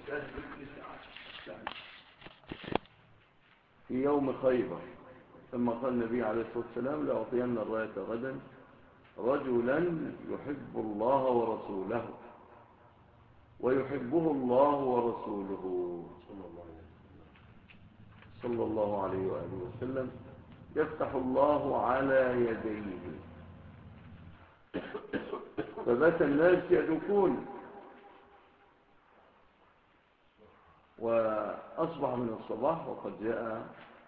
في يوم خيبر ثم قال النبي عليه الصلاة والسلام لأعطين الراية غدا رجلا يحب الله ورسوله ويحبه الله ورسوله صلى الله عليه وآله وسلم يفتح الله على يديه. فبات الناس يدوكون وأصبح من الصباح وقد جاء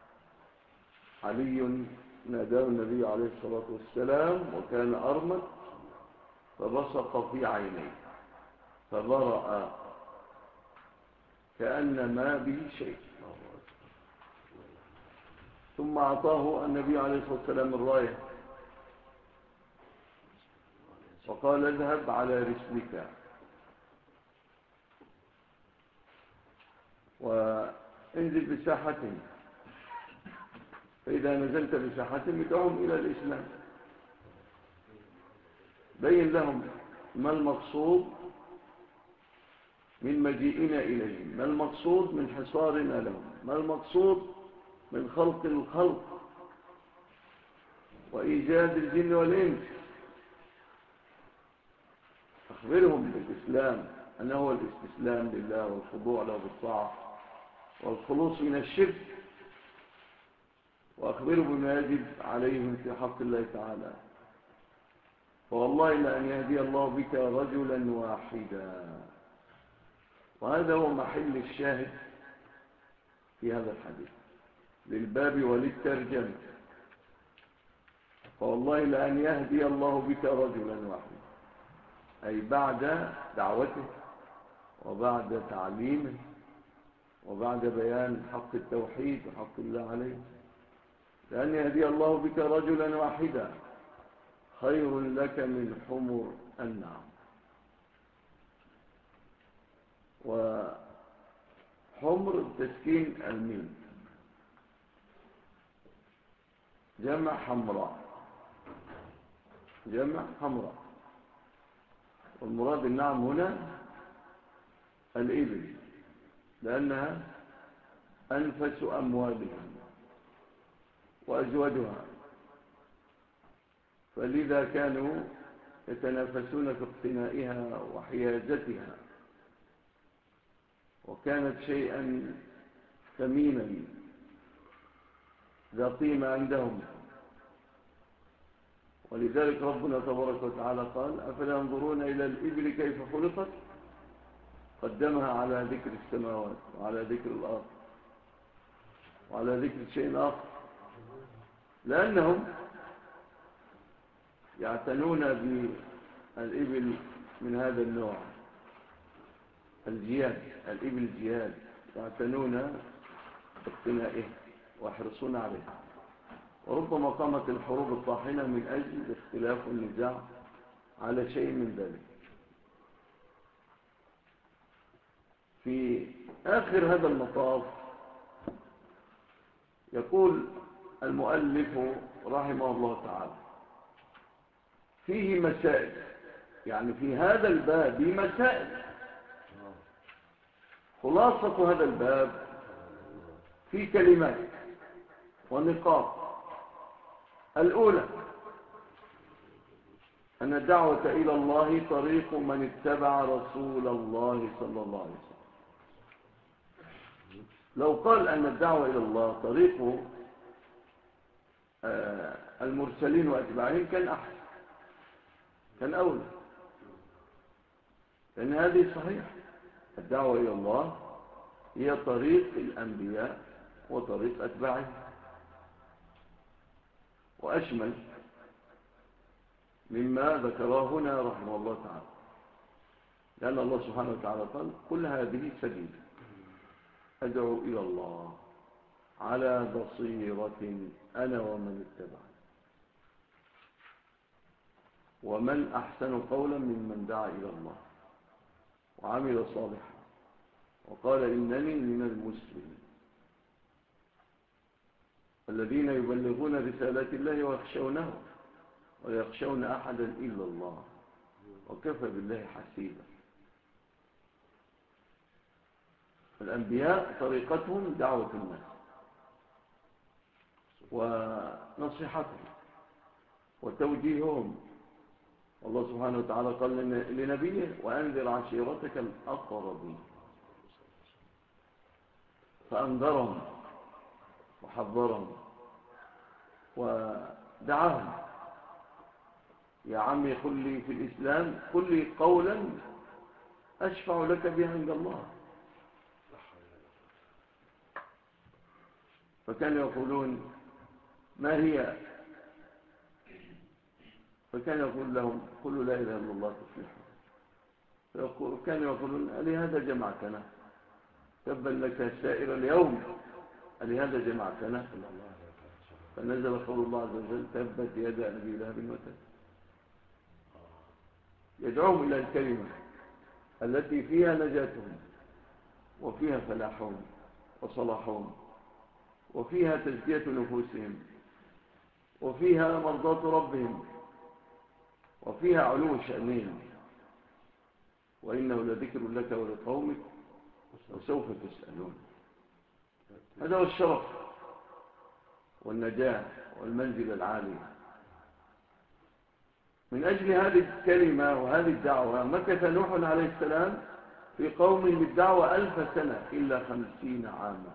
علي ناداه النبي عليه الصلاة والسلام وكان أرمد فبصق في عينيه فبرأ كأن ما به شيء. ثم أعطاه النبي عليه الصلاة والسلام الراية وقال اذهب على رسلك وانزل بساحتهم، فإذا نزلت بساحتهم ادعهم إلى الإسلام، بين لهم ما المقصود من مجيئنا إليهم، ما المقصود من حصارنا لهم، ما المقصود من خلق الخلق وإيجاد الجن والإنس. أخبرهم بالإسلام أنه هو الاستسلام لله والخضوع له بالطاعة والخلوص من الشرك، وأخبروا بما يجب عليهم في حق الله تعالى. فوالله لأن يهدي الله بك رجلا واحدا، وهذا هو محل الشاهد في هذا الحديث للباب وللترجمة. فوالله لأن يهدي الله بك رجلا واحدا، أي بعد دعوته وبعد تعليمه وبعد بيان حق التوحيد وحق الله عليه، لأن يهدي الله بك رجلا واحدا خير لك من حمر النعم. وحمر تسكين الميم جمع حمراء، جمع حمراء، والمراد النعم هنا الإبل لأنها أنفس أموالهم وأزواجها، فلذا كانوا يتنافسون في اقتنائها وحيازتها، وكانت شيئا ثمينا ذا قيمة عندهم. ولذلك ربنا تبارك وتعالى قال أفلا ينظرون إلى الإبل كيف خلقت، قدمها على ذكر السماوات وعلى ذكر الأرض وعلى ذكر شيء آخر، لأنهم يعتنون بالإبل من هذا النوع الجياد، الإبل الجياد يعتنون باقتنائه ويحرصون عليه. وربما قامت الحروب الطاحنة من أجل الاختلاف والنزاع على شيء من ذلك. في آخر هذا المطاف يقول المؤلف رحمه الله تعالى فيه مسائل، يعني في هذا الباب مسائل. خلاصة هذا الباب في كلمات ونقاط. الأولى أن الدعوة إلى الله طريق من اتبع رسول الله صلى الله عليه وسلم. لو قال أن الدعوة إلى الله طريق المرسلين وأتباعهم كان أحسن، كان أولى، لأن هذه صحيح. الدعوة إلى الله هي طريق الأنبياء وطريق أتباعهم، وأشمل مما ذكره هنا رحمه الله تعالى، لأن الله سبحانه وتعالى قال قل هذه سبيل أدعو إلى الله على بصيرة أنا ومن اتبعني ومن أحسن قولا ممن دعا إلى الله وعمل صالحا وقال إنني من المسلمين الذين يبلغون رسالات الله ويخشونه ويخشون أحدا إلا الله وكفى بالله حسيبا. الأنبياء طريقتهم دعوة الناس ونصيحتهم وتوجيههم. والله سبحانه وتعالى قال لنبيه وأنذر عشيرتك الأقربين، فأنذرهم وحذرهم ودعاهم: يا عمي قل لي في الإسلام، قل لي قولا أشفع لك بها عند الله. فكانوا يقولون ما هي؟ فكان يقول لهم قلوا لا إله إلا الله تفلحوا. كانوا يقولون ألهذا جمعتنا؟ تبا لك سائر اليوم، ألهذا جمعتنا؟ فنزل قول الله عز وجل تبت يدا أبي لهب وتب. يدعوهم إلى الكلمة التي فيها نجاتهم وفيها فلاحهم وصلاحهم وفيها تزكية نفوسهم وفيها مرضاة ربهم وفيها علو شأنهم، وإنه لذكر لك ولقومك وسوف تسألون. هذا هو الشرف والنجاة والمنزل العالية. من أجل هذه الكلمة وهذه الدعوة مكث نوح عليه السلام في قوم بالدعوة 1000 سنة إلا 50 عاما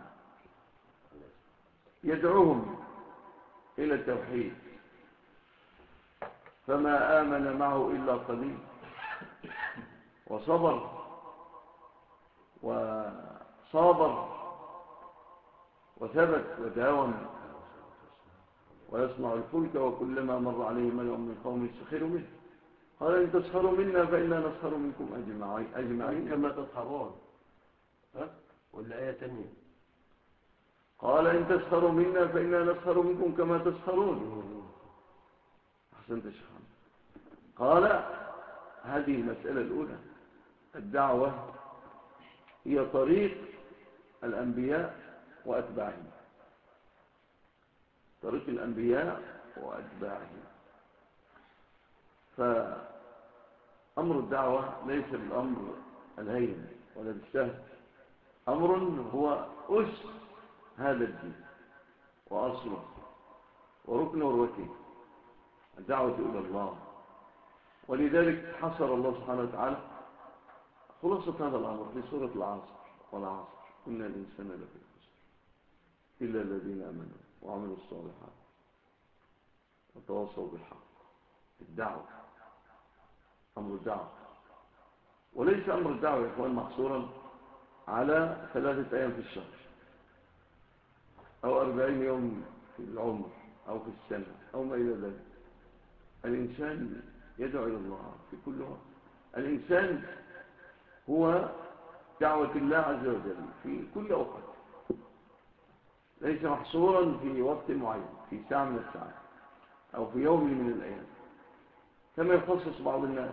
يدعوهم إلى التوحيد، فما آمن معه إلا قليل، وصبر وصابر وثبت وداوم ويصنع الفلك وكلما مر عليه ملأ من قوم سخروا منه قال إن تسخروا منا فإنا نسخر منكم أجمعين كما تسخرون. ولا آية تانية قال إن تسخروا منا فإنا نسخر منكم كما تسخرون. أحسنت شيخ. قال هذه المسألة الأولى، الدعوة هي طريق الأنبياء وأتباعهم، طريق الأنبياء وأتباعهم. فأمر الدعوة ليس بالأمر الهين ولا بالسهل، أمر هو أس هذا الدين وأصله وركن وروته، الدعوة إلى الله. ولذلك حصر الله سبحانه وتعالى خلاصة هذا الأمر في سورة العصر: والعصر إن الإنسان لفي خسر إلا الذين آمنوا وعملوا الصالحات وتواصوا بالحق. الدعوة أمر الدعوة، وليس أمر الدعوة يا إخوان محصورا على 3 أيام في الشهر أو 40 يوم في العمر أو في السنة أو ما إلى ذلك. الإنسان يدعو إلى الله في كل وقت. الإنسان هو دعوة الله عز وجل في كل وقت، ليس محصورا في وقت معين، في ساعة من الساعات أو في يوم من الأيام، كما يخصص بعض الناس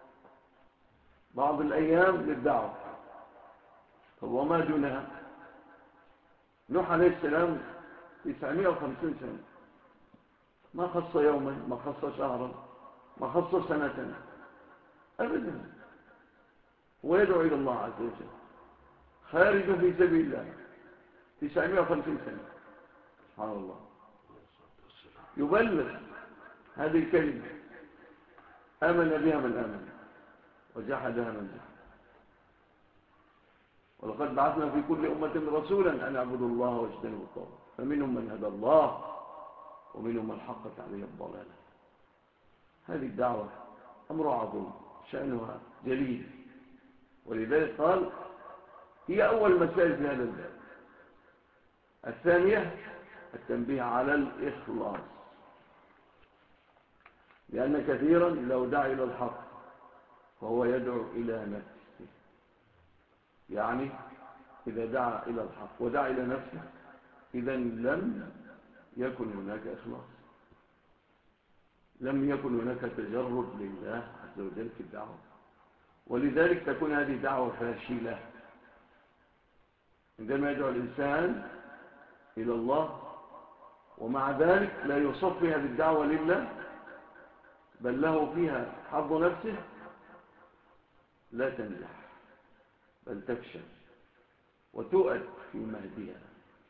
بعض الأيام للدعوة. طب وما دونها؟ نوح عليه السلام 950 سنة، ما خص يوما، ما خص شهرا، ما خص سنة أبدا. ويدعو إلى الله عز وجل خارج في سبيل الله 950 سنة. سبحان الله. يبلغ هذه الكلمة، آمن بها من آمن وجحدها من جحد. ولقد بعثنا في كل أمة رسولا أن اعبدوا الله واجتنبوا الطاغوت فمنهم من هدى الله ومنهم من حقت عليه الضلالة. هذه الدعوة أمر عظيم شأنها جليل، ولذلك قال هي أول مسائل في هذا الباب. الثانية التنبيه على الإخلاص، لأن كثيرا لو دعا إلى الحق فهو يدعو إلى نفسه. يعني إذا دعا إلى الحق ودعا إلى نفسه إذا لم يكن هناك إخلاص، لم يكن هناك تجرد لله عز وجل في الدعوة، ولذلك تكون هذه دعوة فاشلة. عندما يدعو الإنسان إلى الله ومع ذلك لا يصفي هذه الدعوة لله بل له فيها حظ نفسه لا تنجح بل تفشل. وتؤد في مهدها.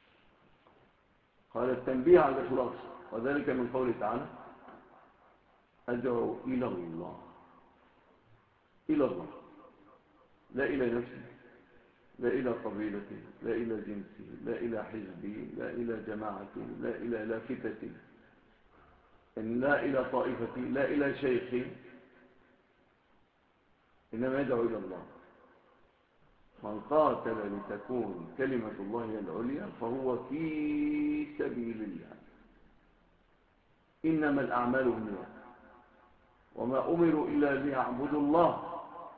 قال التنبيه على الإخلاص، وذلك من قوله تعالى أدعو إلى الله، إلى الله، لا إلى نفسي، لا إلى قبيلتي، لا إلى جنسي، لا إلى حزبي، لا إلى جماعتي، لا إلى لافتتي، لا إلى طائفتي، لا إلى شيخي، إنما يدعو إلى الله. من قاتل لتكون كلمة الله هي العليا فهو في سبيل الله. إنما الأعمال بالنيات وما أمروا إلا ليعبدوا الله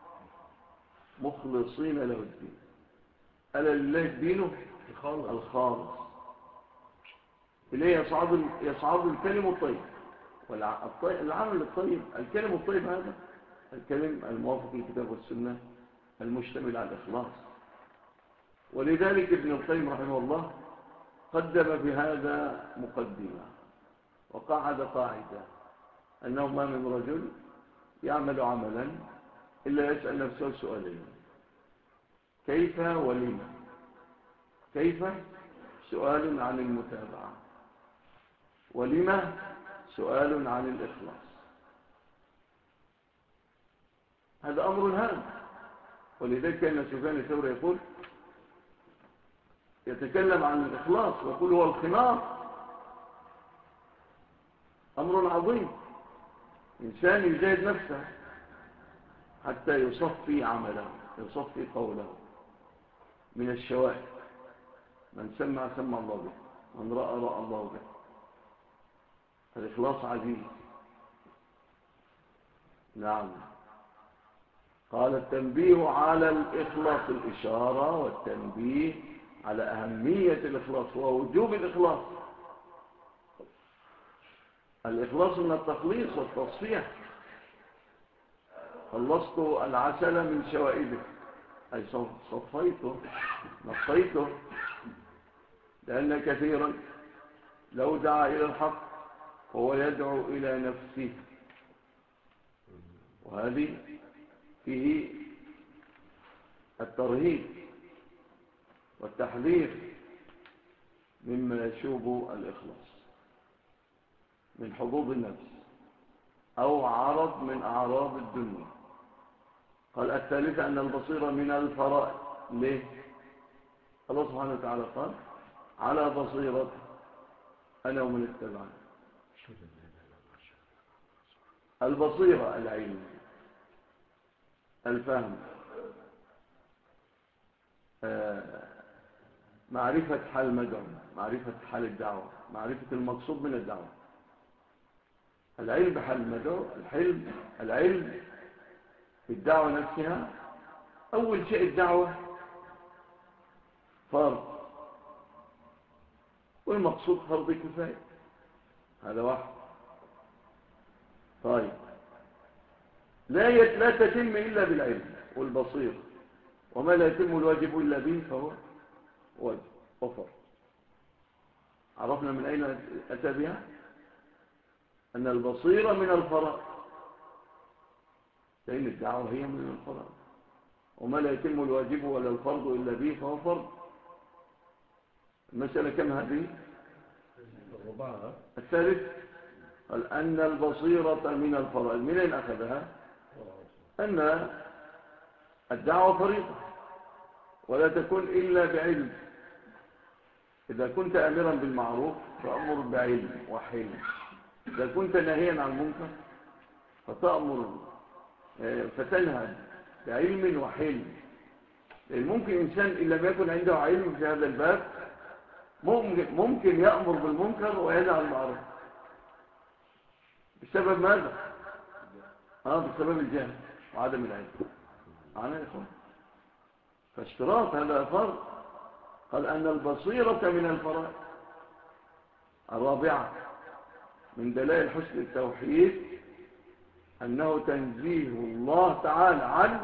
مخلصين له الدين. ألا لله الدين الخالص إليه يصعد الكلم الطيب والعمل الطيب. الكلم الطيب هذا الكلم الموافق للكتاب والسنة المشتمل على الإخلاص. ولذلك ابن القيم رحمه الله قدم بهذا مقدمة وقعد قاعدة أنه ما من رجل يعمل عملا إلا يسأل نفسه سؤالين: كيف ولما؟ كيف سؤال عن المتابعة، ولما سؤال عن الإخلاص. هذا أمر هام. ولذلك كان سفيان الثوري يقول يتكلم عن الإخلاص ويقول هو الخمار. أمر عظيم. إنسان يجاهد نفسه حتى يصفي عمله، يصفي قوله من الشوائب. من سمع سمع الله به، من رأى رأى الله به. الإخلاص عزيز. نعم. قال التنبيه على الإخلاص، الإشارة والتنبيه على أهمية الإخلاص ووجوب الإخلاص. الإخلاص من التخليص والتصفية. خلصت العسل من شوائبه، أي صفيته نقيته. لأن كثيرا لو دعا إلى الحق وهو يدعو إلى نفسه، وهذه فيه الترهيب والتحذير مما يشوب الإخلاص من حظوظ النفس أو عرض من أعراض الدنيا. قال الثالثة أن البصيرة من الفرائض. ليه؟ الله سبحانه وتعالى قال على بصيرة أنا ومن اتبعني. البصيرة العلم، الفهم، معرفة حال المدعو، معرفة حال الدعوة، معرفة المقصود من الدعوة. العلم بحال المدعو، العلم بالدعوة نفسها. أول شيء الدعوة فرض، والمقصود فرض كفاية. هذا واحد. طيب، لا تتم إلا بالعلم والبصير، وما لا يتم الواجب إلا به فهو واجب وفرض. عرفنا من أين أتى بها؟ أن البصيرة من الفرائض، لأن الدعوة هي من الفرائض. وما لا يتم الواجب ولا الفرض إلا به فهو فرض. المسألة كم هذه؟ الرباعة. الثالث قال أن البصيرة من الفرائض. من أين أخذها؟ أن الدعوة فريضة ولا تكون إلا بعلم. إذا كنت أمرا بالمعروف فأمر بعلم وحلم. إذا كنت ناهيا عن المنكر فتنهى بعلم وحلم. لأن ممكن إنسان إن لم يكن عنده علم في هذا الباب ممكن يأمر بالمنكر وينهى عن المعروف. بسبب ماذا؟ بسبب الجهل وعدم العلم. معنا يا إخوان؟ فاشتراط هذا فرض. قال أن البصيرة من الفرائض. الرابعة من دلائل حسن التوحيد أنه تنزيه الله تعالى عن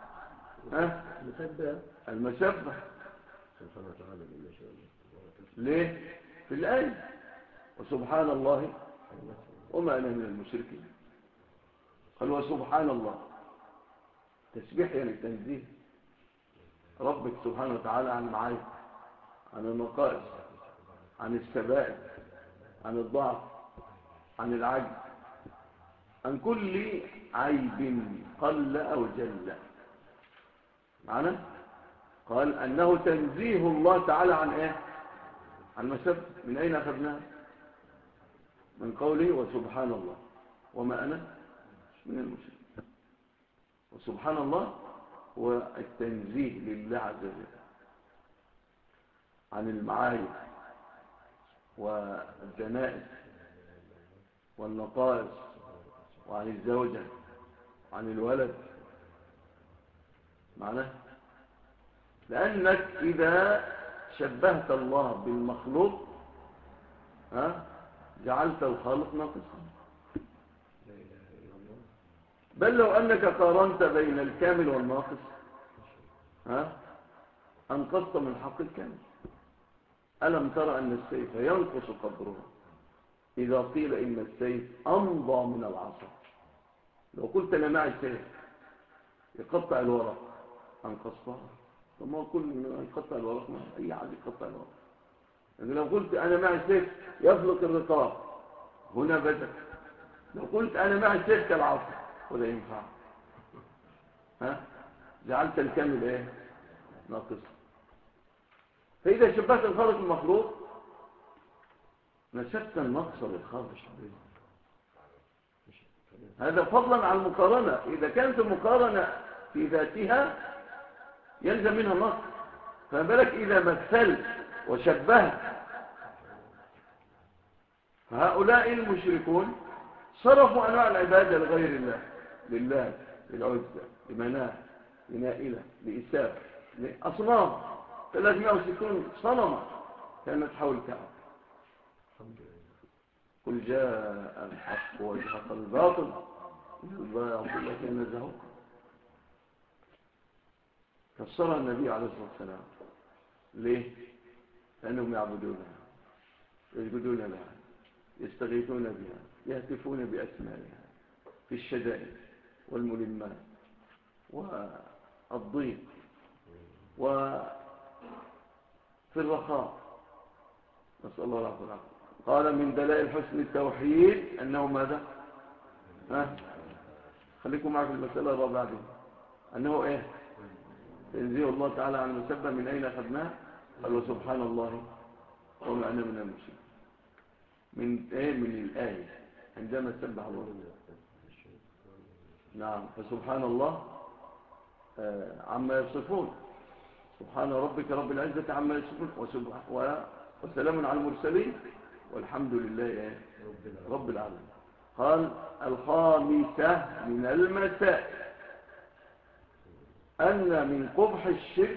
المسبة. سبحانه وتعالى. ليه؟ في الآية وسبحان الله وما أنا من المشركين. قال وسبحان الله، تسبيح يعني تنزيه. ربك سبحانه وتعالى عن المعايب، عن النقائص، عن السبائل، عن الضعف، عن العجز، عن كل عيب قل أو جل. معنى قال أنه تنزيه الله تعالى عن إيه؟ عن مسبة. من أين أخذناها؟ من قوله وسبحان الله وما أنا من المشركين. وسبحان الله هو التنزيه لله عز وجل عن المعايب والدنائس والنقائص وعن الزوجة وعن الولد. معناه لأنك إذا شبهت الله بالمخلوق جعلت الخالق ناقصا. بل لو أنك قارنت بين الكامل والناقص أنقصت من حق الكامل. ألم ترى أن السيف ينقص قدره إذا قيل إن السيف أمضى من العصا؟ لو قلت أنا معي سيف يقطع الورق أنقصتها. ثم كل من يقطع الورق ما أي عاد يقطع الورق. يعني لو قلت أنا معي سيف يفلق الرقاب هنا بدك. لو قلت أنا معي سيف كالعصا ولا ينفع. جعلت الكامل إيه؟ ناقص. فإذا شبهت الخالق المخلوق نسبت النقص للخالق. هذا فضلا عن المقارنة. إذا كانت المقارنة في ذاتها يلزم منها نقص، فما بالك إذا مثلت وشبهت. فهؤلاء المشركون صرفوا أنواع العبادة لغير الله، لله، للعزة، لمناه، لنائلة، لإساف، لأصنام 360 صنما كانت حول الكعبة. قل جاء الحق وزهق الباطل إن الباطل كان زهوقا. فسرها النبي عليه الصلاة والسلام. ليه؟ لأنهم يعبدونها، يسجدون لها، يستغيثون بها، يهتفون بأسمائها في الشدائد والملمات والضيق وفي الرخاء. نسأل الله العافية والعافية. قال من دلائل حسن التوحيد أنه ماذا؟ خليكم معي في المسألة الرابعة دي. أنه إيه؟ تنزيه الله تعالى عن المسبة. من أين أخذناه؟ قال وسبحان الله وما أنا من المشركين. من إيه؟ من الآية عندما سبح الله. نعم. فسبحان الله عما يصفون. سبحان ربك رب العزة عما يصفون وسلام على المرسلين والحمد لله رب العالمين. قال الخامسة من المسائل أن من قبح الشرك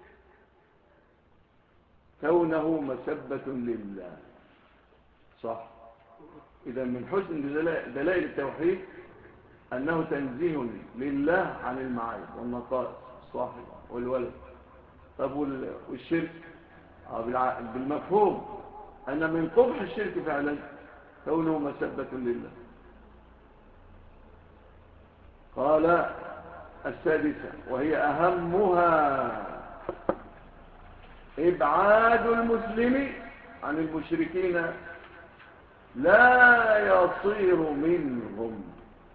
كونه مسبة لله. صح. إذا من حسن دلائل التوحيد أنه تنزيه لله عن المعايب والنقائص الصاحب والولد. طب والشرك بالمفهوم أن من قبح الشرك فعلا كونه مسبة لله. قال السادسة وهي أهمها إبعاد المسلم عن المشركين لا يصير منهم.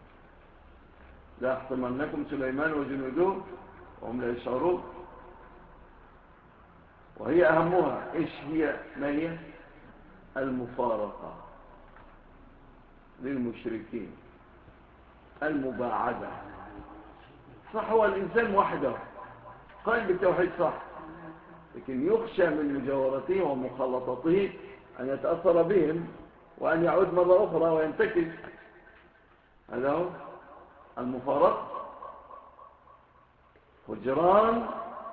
لا يحطمنكم سليمان وجنوده وهم لا يشعرون. وهي أهمها إيش هي؟ ما هي؟ المفارقة للمشركين، المباعدة. صح هو الإنسان وحده قائم بالتوحيد صح، لكن يخشى من مجاورته ومخالطته أن يتأثر بهم وأن يعود مرة أخرى وينتكس. هذا هو المفارقة. هجران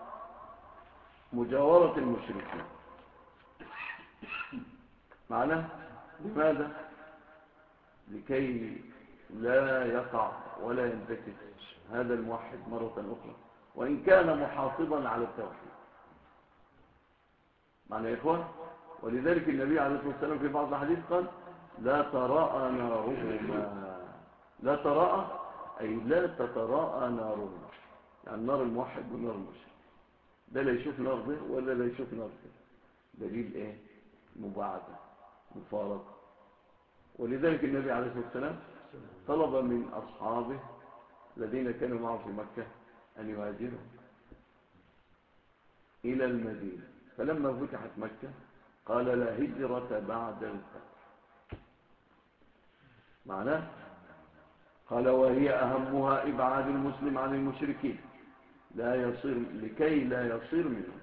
مجاورة المشركين. معنى لماذا؟ لكي لا يقع ولا ينتكس هذا الموحد مرة أخرى وإن كان محافظا على التوحيد. معنى يا إخوان. ولذلك النبي عليه الصلاة والسلام في بعض الحديث قال لا تراءى نارهما. لا تراءى أي لا تتراءى نارهما، يعني نار الموحد ونار المشرك. ده لا يشوف نار ده ولا لا يشوف نار ده. دليل ايه؟ مباعدة، مفارقة. ولذلك النبي عليه الصلاة والسلام طلب من أصحابه الذين كانوا معه في مكة أن يهاجروا إلى المدينة، فلما فتحت مكة قال لا هجرة بعد الفتح. معناه قال وهي أهمها إبعاد المسلم عن المشركين لكي لا يصير منهم.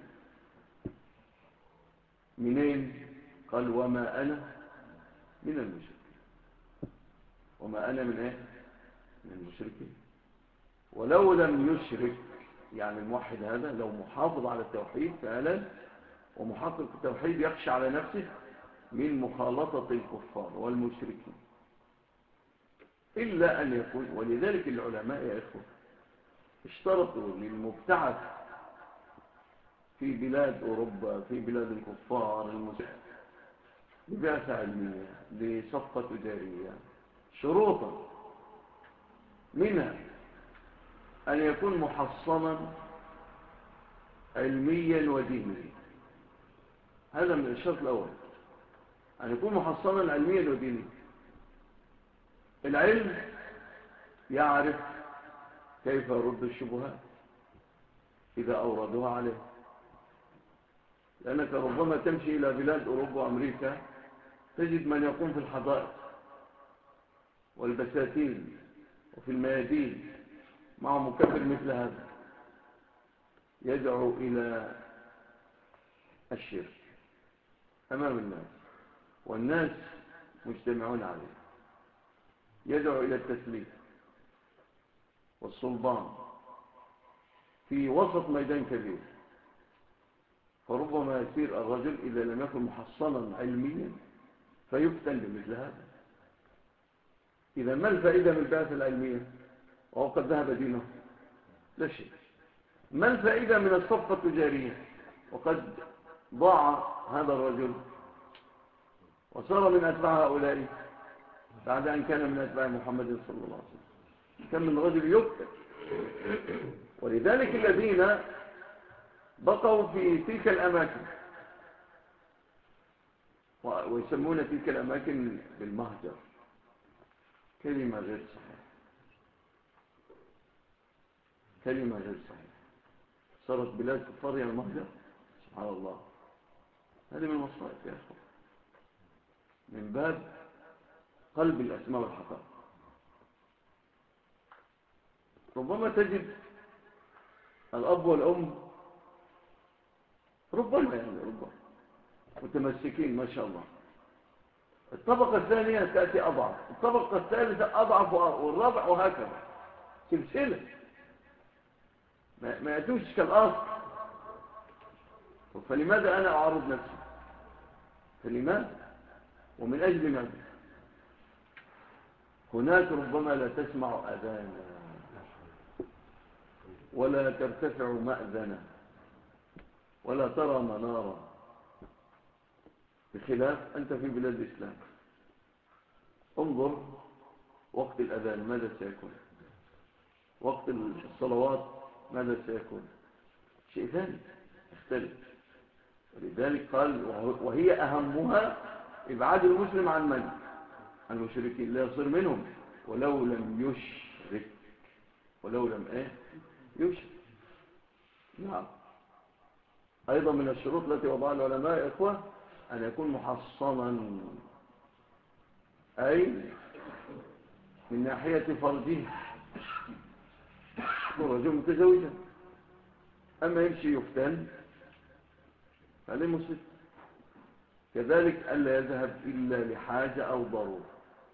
منين؟ قال وما أنا من المشركين. وما أنا من إيه؟ من المشركين. ولو لم يشرك، يعني الموحد هذا لو محافظ على التوحيد فعلا ومحقق التوحيد يخشى على نفسه من مخالطة الكفار والمشركين، إلا أن يكون. ولذلك العلماء يا إخوة اشترطوا للمبتعث في بلاد أوروبا، في بلاد الكفار المسلمين، لبعثة علمية، لصفقة تجارية، شروطا منها أن يكون محصنا علميا ودينيا. هذا من الشرط الأول، أن يكون محصنا علميا ودينيا. العلم يعرف كيف يرد الشبهات إذا أوردوها عليه، لأنك ربما تمشي إلى بلاد أوروبا وأمريكا تجد من يقوم في الحدائق والبساتين وفي الميادين مع مكبر مثل هذا يدعو إلى الشرك أمام الناس، والناس مجتمعون عليه، يدعو إلى التسليم والصلبان في وسط ميدان كبير. فربما يسير الرجل إذا لم يكن محصنا علميا فيفتن بمثل هذا. إذا ما الفائدة من البعثة العلمية وهو قد ذهب دينه؟ لا شيء. ما الفائدة من الصفقة التجارية وقد ضاع هذا الرجل وصار من أتباع هؤلاء بعد أن كان من أتباع محمد صلى الله عليه وسلم؟ كم من رجل يقتل. ولذلك الذين بقوا في تلك الأماكن ويسمون تلك الأماكن بالمهجر، كلمة غير صحيحة، كلمة غير صحيحة. صارت بلاد كفار يا المهجر، سبحان الله. هذه من المصائب يا أخوة، من باب قلب الأسماء والحقائق. ربما تجد الأب والأم ربما متمسكين ما شاء الله، الطبقة الثانية تأتي أضعف، الطبقة الثالثة أضعف، والرابع، وهكذا سلسلة ما يأتوش كالأصل. فلماذا أنا أعرض نفسي؟ فلماذا؟ ومن أجل ماذا؟ هناك ربما لا تسمع أذانا ولا ترتفع مأذنا ولا ترى منارا، بخلاف أنت في بلاد الإسلام. انظر وقت الأذان ماذا سيكون، وقت الصلوات ماذا سيكون، شيء ثاني يختلف. ولذلك قال وهي أهمها إبعاد المسلم عن من؟ عن المشركين، لا يصير منهم ولو لم يشرك، ولو لم يشرك. نعم. أيضا من الشروط التي وضعها العلماء يا إخوة أن يكون محصنا، أي من ناحية فرجه، يكون رجل متزوجا. أما يمشي يفتن فعليه مسلم. كذلك ألا يذهب إلا لحاجة أو ضرورة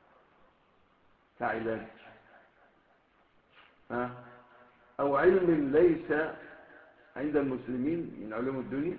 كعلاج أو علم ليس عند المسلمين من علوم الدنيا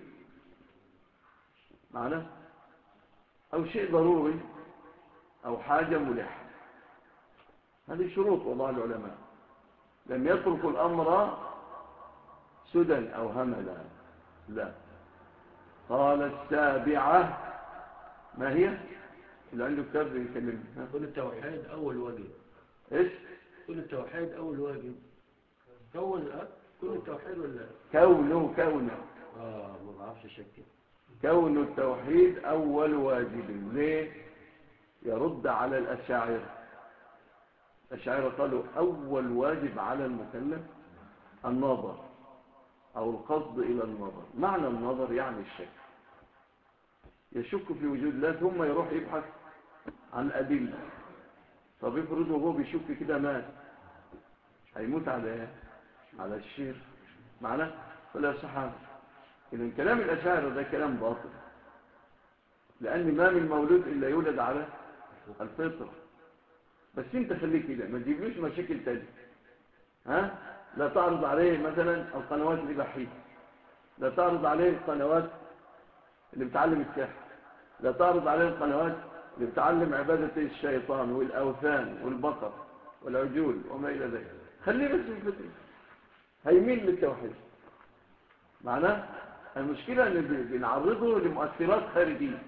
معنا، أو شيء ضروري أو حاجة ملحة. هذه شروط وضع العلماء، لم يتركوا الأمر سدى أو هملا، لا. قال السابعة، ما هي؟ اللي عنده كتاب يكلمني. كل التوحيد أول واجب. إيش؟ كل التوحيد أول واجب. أول كل التوحيد ولا؟ كونه ما بعرفش اشكل. كون التوحيد أول واجب. ليه؟ يرد على الأشاعرة. الأشاعرة قالوا أول واجب على المكلف النظر أو القصد إلى النظر. معنى النظر يعني الشك، يشك في وجود الله ثم يروح يبحث عن أدلة. طب افرضوا هو بيشك كده مات، هيموت على ايه؟ على الشرك. معناه فلا صحابة. إذن كلام الأشاعرة ده كلام باطل، لأن ما من مولود إلا يولد على الفطرة. بس انت خليك كده، ما تجيبلوش مشاكل تانية. لا تعرض عليه مثلا القنوات الإباحية، لا تعرض عليه القنوات اللي بتعلم السحر، لا تعرض عليه القنوات اللي بتعلم عبادة الشيطان والأوثان والبقر والعجول وما إلى ذلك. خليه بس في الفطرة، هيميل للتوحيد. معناه المشكلة أن بنعرضه لمؤثرات خارجية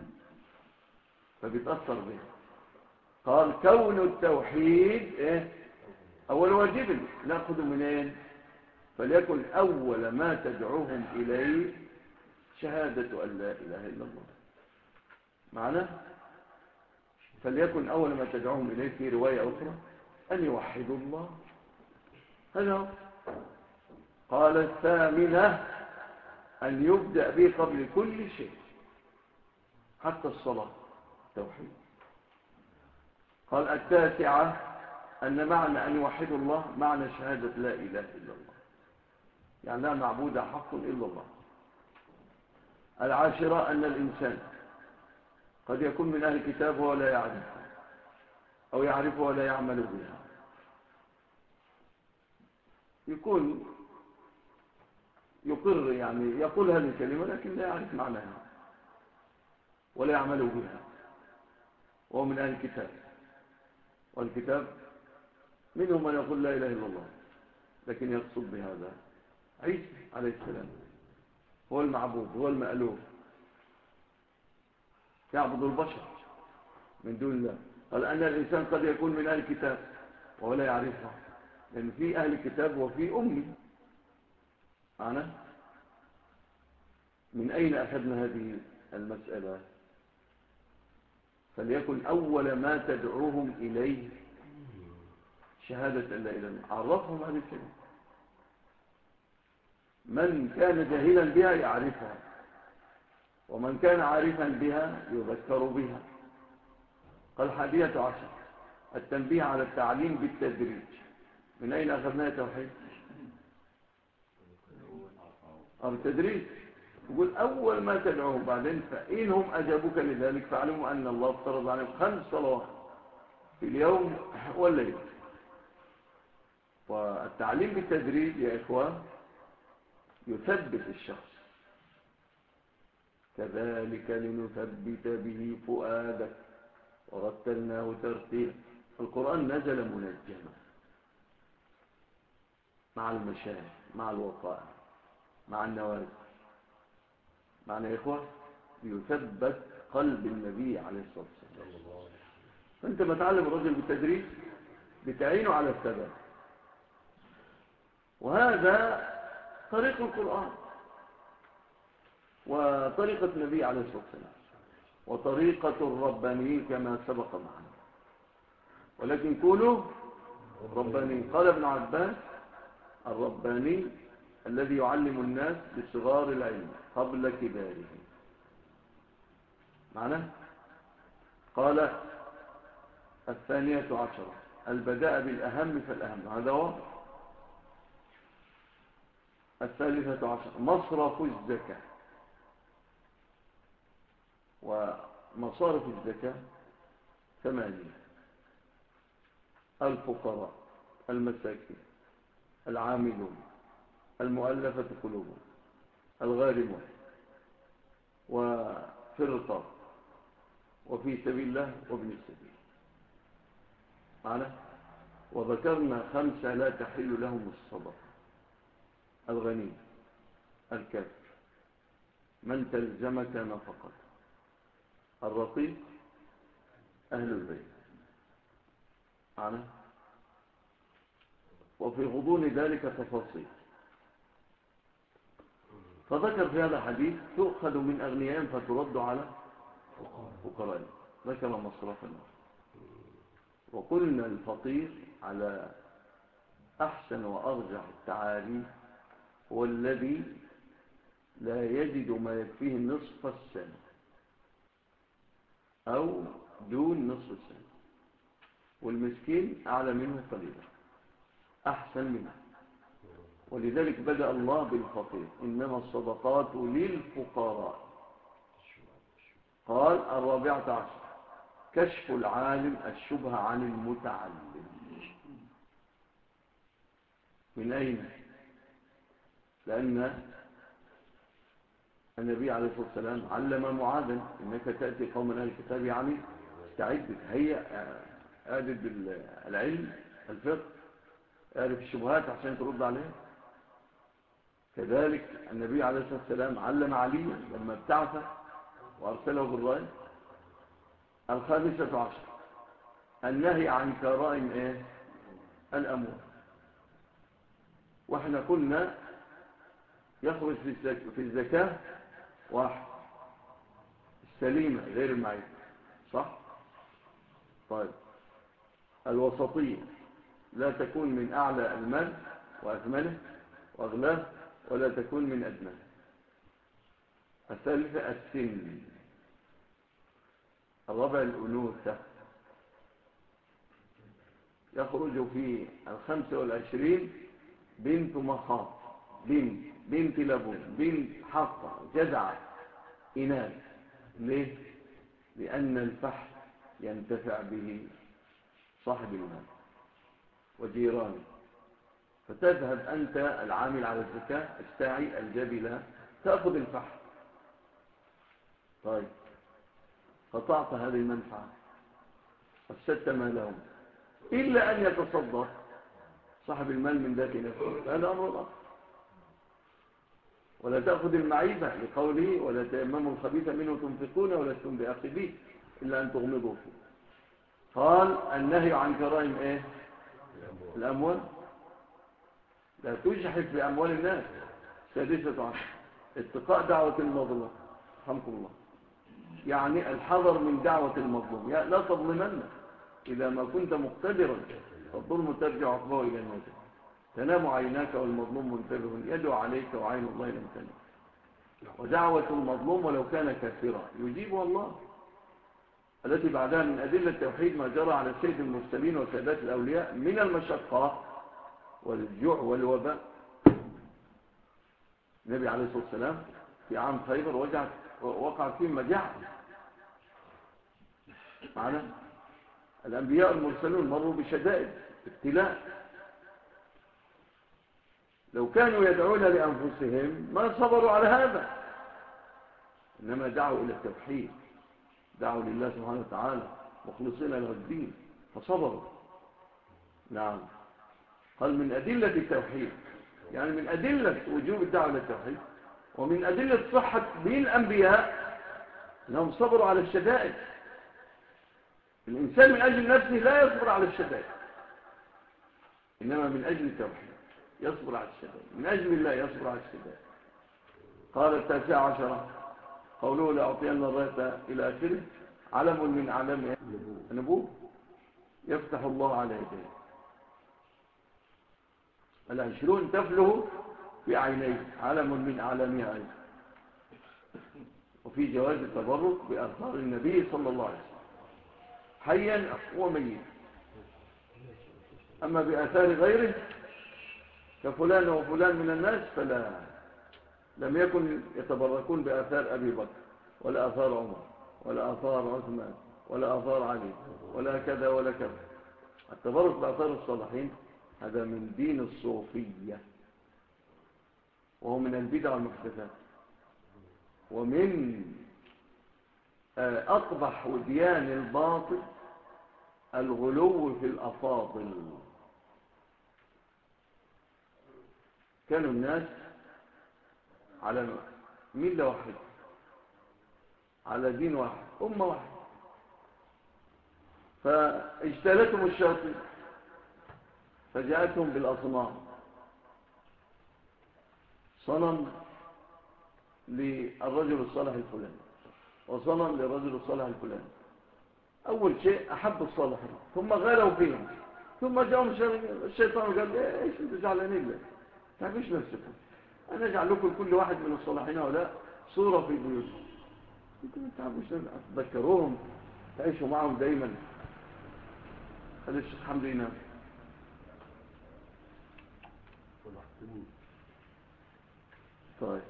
فبيتأثر بها. قال كون التوحيد أول واجب. نأخذ منين؟ فليكن أول ما تدعوهم إليه شهادة أن لا إله إلا الله. معناه فليكن أول ما تدعوهم إليه في رواية أخرى أن يوحدوا الله. هذا هو. قال الثامنة أن يبدأ به قبل كل شيء حتى الصلاة توحيد. قال التاسعة أن معنى أن يوحدوا الله معنى شهادة لا إله إلا الله، يعني لا معبود حق إلا الله. العاشرة أن الإنسان قد يكون من أهل الكتاب ولا يعرفه، أو يعرفه ولا يعمل بها. يكون يقر، يعني يقول هذه الكلمة لكن لا يعرف معناها ولا يعمل بها، وهو من أهل الكتاب. والكتاب منهم من يقول لا إله إلا الله لكن يقصد بهذا عيسى عليه السلام، هو المعبود، هو المألوف، يعبد البشر من دون الله. قال أن الإنسان قد يكون من أهل الكتاب وهو لا يعرفها، لأن في أهل الكتاب وفي أمي. معنى من أين أخذنا هذه المسألة؟ فليكن أول ما تدعوهم إليه شهادة أن لا إله إلا الله. عرفهم هذه الكلمة. من كان جاهلا بها يعرفها، ومن كان عارفا بها يذكر بها. قال 11 التنبيه على التعليم بالتدريج. من أين أخذناها توحيد؟ بالتدريج. يقول أول ما تدعوهم، بعدين فإنهم أجابوك لذلك فاعلموا أن الله افترض عليهم 5 صلوات في اليوم والليل. والتعليم بالتدريج يا إخوان يثبت الشخص. كذلك لنثبت به فؤادك ورتلناه ترتيلا. القرآن نزل منجما مع المشاهد، مع الوقائع، مع النوازل. معنى يا إخوة ليثبت قلب النبي عليه الصلاة والسلام. فأنت ما تعلم الرجل بالتدريج بتعينه على الثبات. وهذا طريق القرآن وطريقة النبي عليه الصلاة والسلام وطريقة الربانيين كما سبق معنا. ولكن كونوا ربانيين. قال ابن عباس الرباني الذي يعلم الناس بصغار العلم قبل كبارهم. معنى قال 12 البداء بالأهم فالأهم. هذا واضح. 13 مصرف الزكاة. ومصارف الزكاة 8: الفقراء، المساكين، العاملون، المؤلفة قلوبهم، الغارمون، وفي الرقاب، وفي سبيل الله، وابن السبيل. معنا. وذكرنا 5 لا تحل لهم الصدقة: الغني، الكافر، من تلزمك نفقته، الرقيق، أهل البيت. معنا. وفي غضون ذلك تفاصيل. فذكر في هذا الحديث تؤخذ من أغنيائهم فترد على فقراء. ذكر مصرفا. وقلنا الفقير على أحسن وأرجح التعاريف هو الذي لا يجد ما يكفيه نصف السنة أو دون نصف السنة، والمسكين أعلى منه قليلا أحسن منه. ولذلك بدأ الله بالفقير، إنما الصدقات للفقراء. قال 14 كشف العالم الشبهة عن المتعلم. من أين؟ لأن النبي عليه الصلاة والسلام علم معاذا إنك تأتي قوم أهل الكتاب، يعني استعد هيئ أعدد بالعلم الفقه، اعرف الشبهات عشان ترد عليها. كذلك النبي عليه الصلاة والسلام علم عليا لما ابتعث وأرسله بالراية 15 النهي عن كرائم الأموال. وإحنا كنا يخرج في الزكاة واحد السليمة غير المعيب، صح؟ طيب الوسطية لا تكون من أعلى المال وأثمنه وأغلاه، ولا تكون من أدناه. الثالثة السن. الرابع الأنوثة. يخرج في 25 بنت مخاط، بنت لبون، بنت حقة، جزعة، إناث. ليه؟ لأن الفحل ينتفع به صاحب المال وجيرانه، فتذهب أنت العامل على الزكاة الساعي الجبلة تأخذ الفحل. طيب قطعت هذه المنفعة، أفسدت مالهم، إلا أن يتصدق صاحب المال من ذات نفسه، هذا أمر آخر. ولا تأخذ المعيبة لقوله ولا تيمموا الخبيث منه تنفقون ولستم بآخذيه إلا أن تغمضوا فيه. قال النهي عن كرائم الأموال، لا تجحف بأموال الناس. 16 اتقاء دعوة المظلوم، رحمكم الله، يعني الحذر من دعوة المظلوم. لا تظلمن إذا ما كنت مقتدرا، فالظلم ترجع عقبه إلى الناس. تنام عيناك والمظلوم منتبه، يدعو عليك وعين الله لم تنم. ودعوة المظلوم ولو كان كافرا يجيبها الله. التي بعدها من أدلة التوحيد ما جرى على سيد المرسلين وسادات الأولياء من المشقة والجوع والوباء. النبي عليه الصلاة والسلام في عام خيبر وقع فيه مجاعة معنا. الأنبياء المرسلون مروا بشدائد ابتلاء، لو كانوا يدعون لأنفسهم ما صبروا على هذا، إنما دعوا إلى التوحيد، دعوا لله سبحانه وتعالى مخلصين له الدين فصبروا. نعم. قال من أدلة التوحيد، يعني من أدلة وجوب الدعوة للتوحيد، ومن أدلة صحة دين الأنبياء أنهم صبروا على الشدائد. الإنسان من أجل نفسه لا يصبر على الشدائد، إنما من أجل التوحيد يصبر على الشدائد، من أجل الله يصبر على الشدائد. قال 19 قوله لأعطينا الراية إلى آخره علم من أعلام النبوة يفتح الله على يديه. 20 تفله في عينيه علم من أعلامها أيضا. وفي جواز التبرك بأثار النبي صلى الله عليه وسلم حيا وميتا. أما بآثار غيره كفلان وفلان من الناس فلا، لم يكن يتبركون بآثار أبي بكر ولا آثار عمر ولا آثار عثمان ولا آثار علي ولا كذا ولا كذا. التبرك بآثار الصالحين هذا من دين الصوفية، وهو من البدع والمحدثات، ومن أقبح وديان الباطل الغلو في الأفاضل. كانوا الناس على ملة واحدة، على دين واحد، أمة واحدة، فاجتالتهم الشياطين فجاءتهم بالأصنام. صنم للرجل الصالح الفلاني وصنم للرجل الصالح الفلاني. أول شيء أحب الصالحين ثم غالوا فيهم، ثم جاءهم الشيطان وقال ايش انتوا زعلانين ليه؟ تعبش نفسكم، أنا أجعل لكم كل واحد من الصالحين هؤلاء صورة في بيوتهم، انتوا ما تعبوش، تذكروهم، تعيشوا معهم دايما. خلي الشيخ حمد ينام. طيب،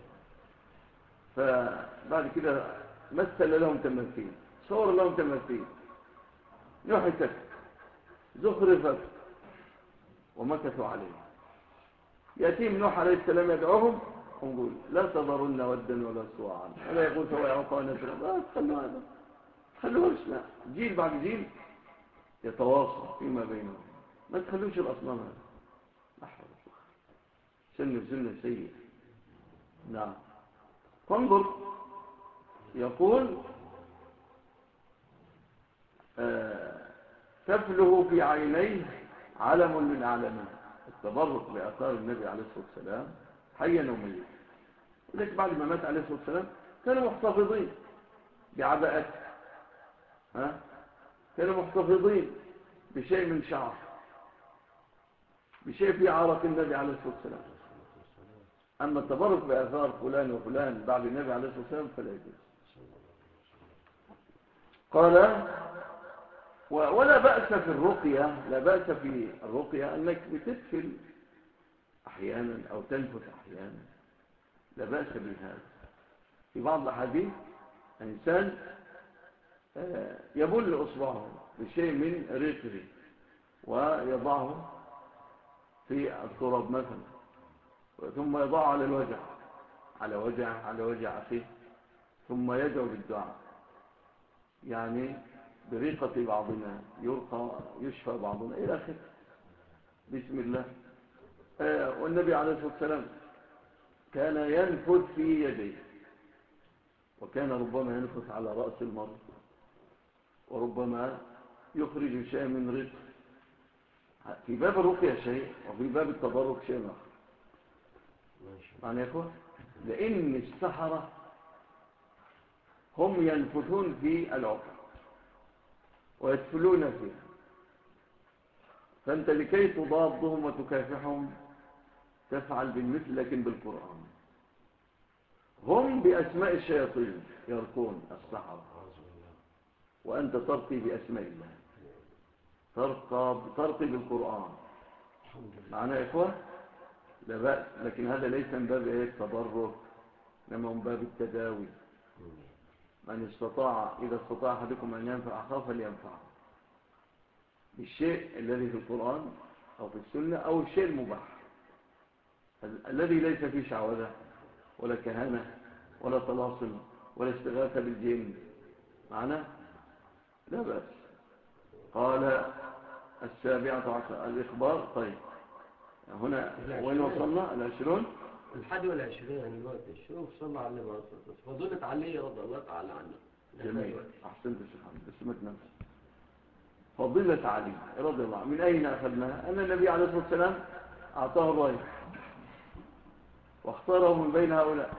فبعد كده مثل لهم تماثيل، صور لهم تماثيل نحتت زخرفت ومكثوا عليه. يأتيهم نوح عليه السلام يدعوهم ونقول لا تذرن ودا ولا سواعا ولا يغوث ويعوق ونسرا، لا تخلوا هذا، خلوهاش، لا، جيل بعد جيل يتواصل فيما بينهم، ما تخلوش الأصنام هذا، أحفظ سنة سيئة. نعم. فانظر، يقول تفله في عينيه علم من أعلامه، التبرك بآثار النبي عليه الصلاة والسلام حيا وميتا. لذلك بعد ما مات عليه الصلاة والسلام كانوا محتفظين بعباءته، كانوا محتفظين بشيء من شعر، بشيء في عرق النبي عليه الصلاة والسلام. أما التبرك بآثار فلان وفلان بعد النبي عليه الصلاة والسلام فلا يجوز. قال ولا بأس في الرقية، لا بأس في الرقية أنك بتدفل أحيانا أو تنفث أحيانا، لا بأس بهذا. في بعض الأحاديث إنسان يبل إصبعه بشيء من ريقه ويضعه في التراب مثلا، ثم يضعه على الوجع، على وجع أخيه، ثم يدعو بالدعاء، يعني بريقة بعضنا يرقى يشفى بعضنا إلى آخره، بسم الله. والنبي عليه الصلاة والسلام كان ينفث في يديه، وكان ربما ينفث على رأس المرض، وربما يخرج شيء من ريقه. في باب الرقية شيء، وفي باب التبرك شيء آخر. معنى يا أخوة، لأن السحرة هم ينفثون في العقل ويدفلون فيها، فأنت لكي تضادهم وتكافحهم تفعل بالمثل لكن بالقرآن. هم بأسماء الشياطين يرقون السحرة، وأنت ترقي بأسماء الله، ترقي بالقرآن. معنى يا إخوة لا بأس، لكن هذا ليس من باب التبرك، إنما من باب التداوي. من استطاع، إذا استطاع أحدكم أن ينفع أخاه فلينفعه بالشيء الذي في القرآن أو في السنة، أو الشيء المباح الذي ليس فيه شعوذة ولا كهانة ولا طلاسم ولا استغاثة بالجن. معنى لا بأس. قال 17 الإخبار. طيب هنا وين وصلنا؟ 20 21 يعني الوقت. شوف صلى على النبي عليه الصلاة والسلام، فضلت علي رضي الله تعالى عنه. جميل، أحسنت يا شيخ محمد، اسمك نفسك. فضيلة علي رضي الله عنه من أين أخذناها؟ أن النبي عليه الصلاة والسلام أعطاه الرأي واختاره من بين هؤلاء.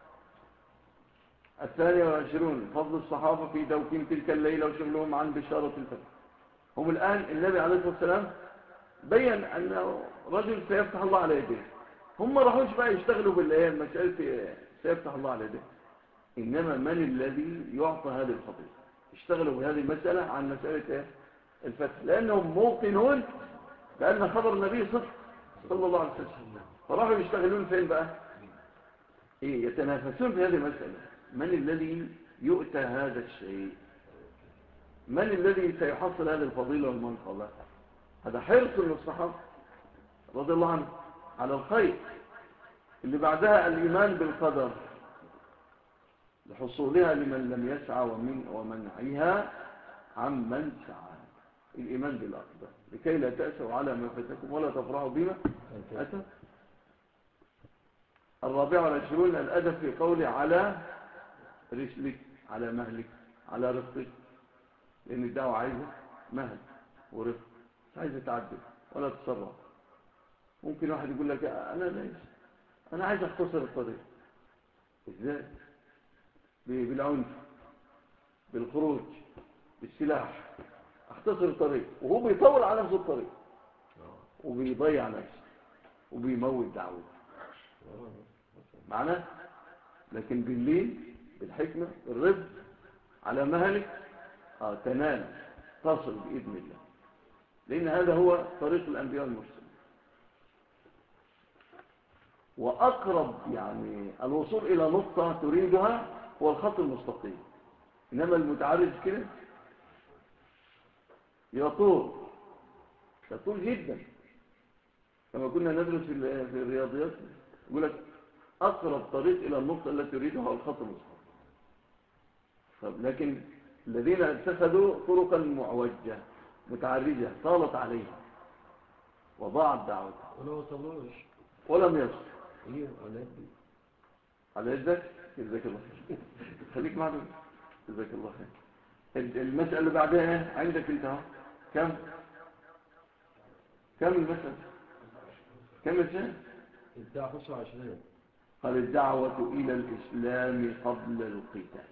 22 فضل الصحابة في توكيم تلك الليلة وشغلهم عن بشارة الفتح. هم الآن النبي عليه الصلاة والسلام بيّن أنه رجل سيفتح الله على يديه، هم ما راحوش بقى يشتغلوا بالليل مسألة سيفتح الله على يديه، إنما من الذي يعطى هذه الفضيلة؟ اشتغلوا بهذه المسألة عن مسألة الفتح، لأنهم موقنون بأن خبر النبي صدق صلى الله عليه وسلم، فراحوا يشتغلون فين بقى؟ يتنافسون في هذه المسألة، من الذي يؤتى هذا الشيء؟ من الذي سيحصل هذه الفضيلة والمنقبة؟ هذا حرص من الصحابة رضي الله عنه على الخير. اللي بعدها الإيمان بالقدر لحصولها لمن لم يسعى ومنعها عمن سعى. الإيمان بالأقدار لكي لا تأسوا على ما فاتكم ولا تفرحوا بما أتى. 24 الأدب في قوله على رسلك، على مهلك، على رفقك، لأن الدعوة عايزة مهل ورفق، مش عايزة تعدل ولا تسرع. ممكن واحد يقول لك أنا عايز أختصر الطريق، ازاي؟ بالعنف، بالخروج، بالسلاح، اختصر الطريق، وهو بيطول على نفسه الطريق وبيضيع نفسه وبيموت دعوته معنا. لكن بالليل بالحكمة بالرفق على مهلك تنال تصل بإذن الله، لأن هذا هو طريق الأنبياء المرسلين. وأقرب يعني الوصول إلى نقطة تريدها هو الخط المستقيم، إنما المتعرج كده يطول جدا. كما كنا ندرس في الرياضيات يقول لك أقرب طريق إلى النقطة التي تريدها هو الخط المستقيم. لكن الذين اتخذوا طرقا معوجة متعرجة طالت عليهم وضاعت دعوتهم ولو وصلوش ولم يصل. ايه على يدي على يدك. جزاك الله خير. خليك معنا. جزاك الله خير. المسألة اللي بعدها عندك انت اهو. كم المسألة؟ كم السنة؟ بتاع 25. قال الدعوة إلى الإسلام قبل القتال.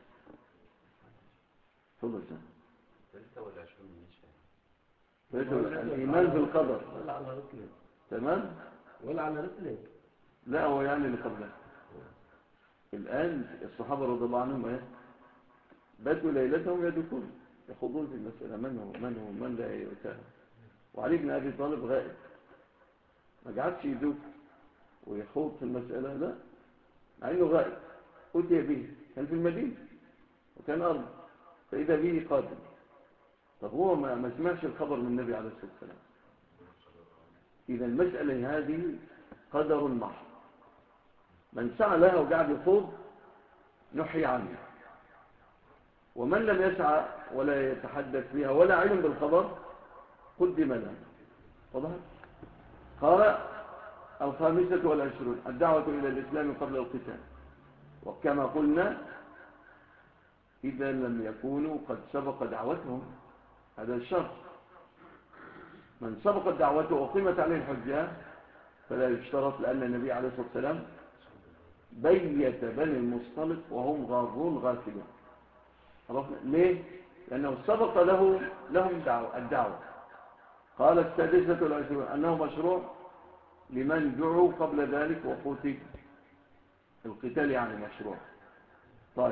تفضل سنة. 23 مش فاهم. الإيمان بالقدر. ولا على رسلك. تمام؟ ولا على رسلك. لا هو يعني اللي قبله. الآن الصحابة رضي الله عنهم باتوا ليلتهم يدخلون يخوضون في المسألة من لا يتهم. وعلي بن أبي طالب غائب، ما قعدش يدوك ويخوض في المسألة، لا، مع إنه غائب. أتي به كان في المدينة وكان أرض، فإذا به قاتل. طب هو ما سمعش الخبر من النبي عليه الصلاة والسلام. إذا المسألة هذه قدر محض، من سعى لها وقعد يخوض نحي عنه، ومن لم يسعى ولا يتحدث فيها ولا علم بالخبر قدم له. واضح؟ قال 25 الدعوة إلى الإسلام قبل القتال. وكما قلنا إذا لم يكونوا قد سبق دعوتهم، هذا الشرط. من سبقت دعوته وقيمت عليه الحجة فلا يشترط، لأن النبي عليه الصلاة والسلام بيت بني المصطلق وهم غارون غافلون. عرفنا ليه؟ لأنه سبق لهم الدعوة. قال 26 أنه مشروع لمن دعوا قبل ذلك وقتل. القتال يعني مشروع. طيب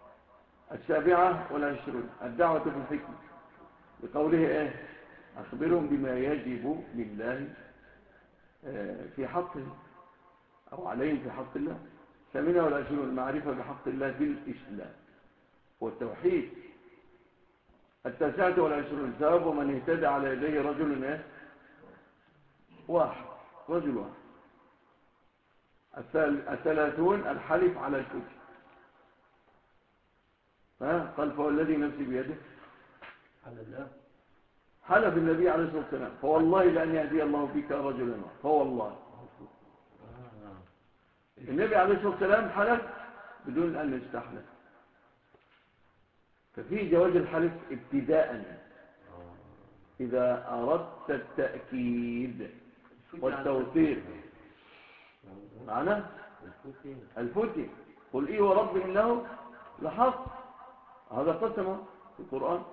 27 الدعوة بالحكمة، بقوله أخبرهم بما يجب لله في حقه أو عليهم في حق الله. 28 المعرفة بحق الله في الإسلام والتوحيد. 29 ثواب من اهتدى على يديه رجل واحد. 30 الحلف على الكفر. قال فهو الذي نفسي بيده على الله حلف النبي عليه الصلاة والسلام فوالله لأن يهدي الله بك رجلا واحد. فوالله النبي عليه الصلاة والسلام حلف بدون أن يستحلف. ففي جواز الحلف ابتداء إذا أردت التأكيد والتوثيق. معنى الفتي قل إيه ورب إنه لحق، هذا قسمه في القرآن.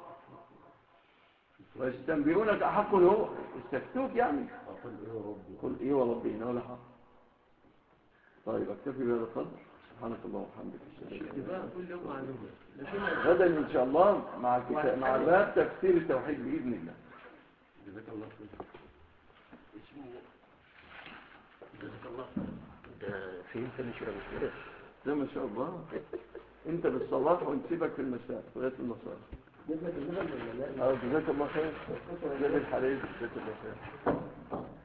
ويستنبئونك أحق هو، استفتوك يعني قل إيه ورب إنه لحق. طيب اكتفي بهذا القدر. سبحانك الله وبحمدك. كل يوم معلومة. غدا إن شاء الله مع باب تفسير التوحيد بإذن الله. جزاك الله خير. اسمه جزاك الله. ده فهمت مش كده؟ ده ما شاء الله. انت بالصلاح ونسيبك في المساء لغايه المساء. جزاك الله خير. جزاك الله خير. جزاك الله خير.